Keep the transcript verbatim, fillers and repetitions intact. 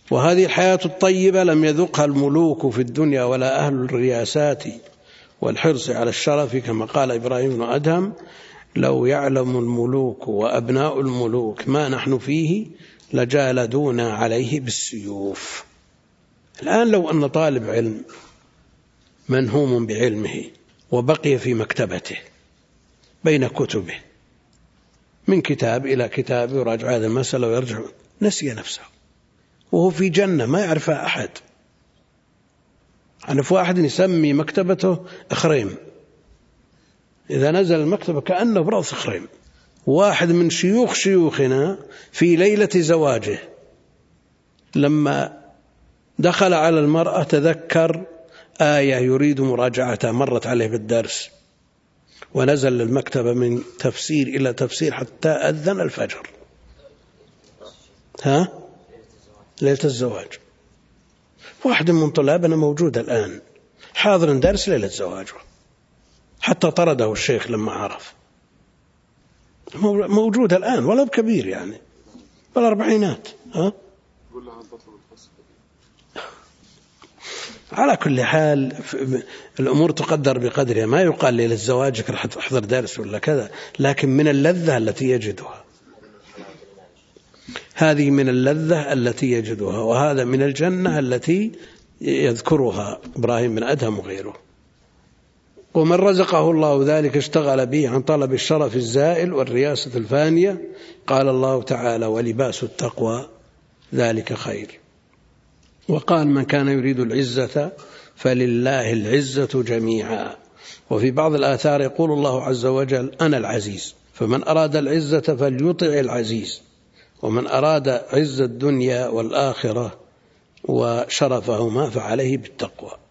وهذه الحياة الطيبة لم يذقها الملوك في الدنيا ولا أهل الرياسات والحرص على الشرف، كما قال إبراهيم بن أدهم: لو يعلم الملوك وأبناء الملوك ما نحن فيه لجالدونا عليه بالسيوف. الآن لو أن طالب علم منهوم بعلمه وبقي في مكتبته بين كتبه من كتاب إلى كتاب يراجع هذه المسألة ويرجع، نسي نفسه وهو في جنة ما يعرفها أحد. أعرف واحد يسمي مكتبته إخريم، إذا نزل المكتبة كأنه برأس إخريم. واحد من شيوخ شيوخنا في ليلة زواجه لما دخل على المرأة تذكر آية يريد مراجعتها مرت عليه بالدرس، ونزل للمكتبة من تفسير إلى تفسير حتى أذن الفجر. ها؟ ليلة الزواج. واحد من طلابنا موجود الآن حاضر درس ليلة زواجه، حتى طرده الشيخ لما عرف. موجود الآن ولو كبير يعني بالأربعينات. ها؟ على كل حال الأمور تقدر بقدرها، ما يقال ليلة زواجك راح تحضر درس ولا كذا، لكن من اللذة التي يجدها، هذه من اللذة التي يجدها، وهذا من الجنة التي يذكرها إبراهيم بن أدهم وغيره. ومن رزقه الله ذلك اشتغل به عن طلب الشرف الزائل والرياسة الفانية. قال الله تعالى: ولباس التقوى ذلك خير. وقال: من كان يريد العزة فلله العزة جميعا. وفي بعض الآثار يقول الله عز وجل: أنا العزيز، فمن أراد العزة فليطع العزيز، ومن أراد عز الدنيا والآخرة وشرفهما فعليه بالتقوى.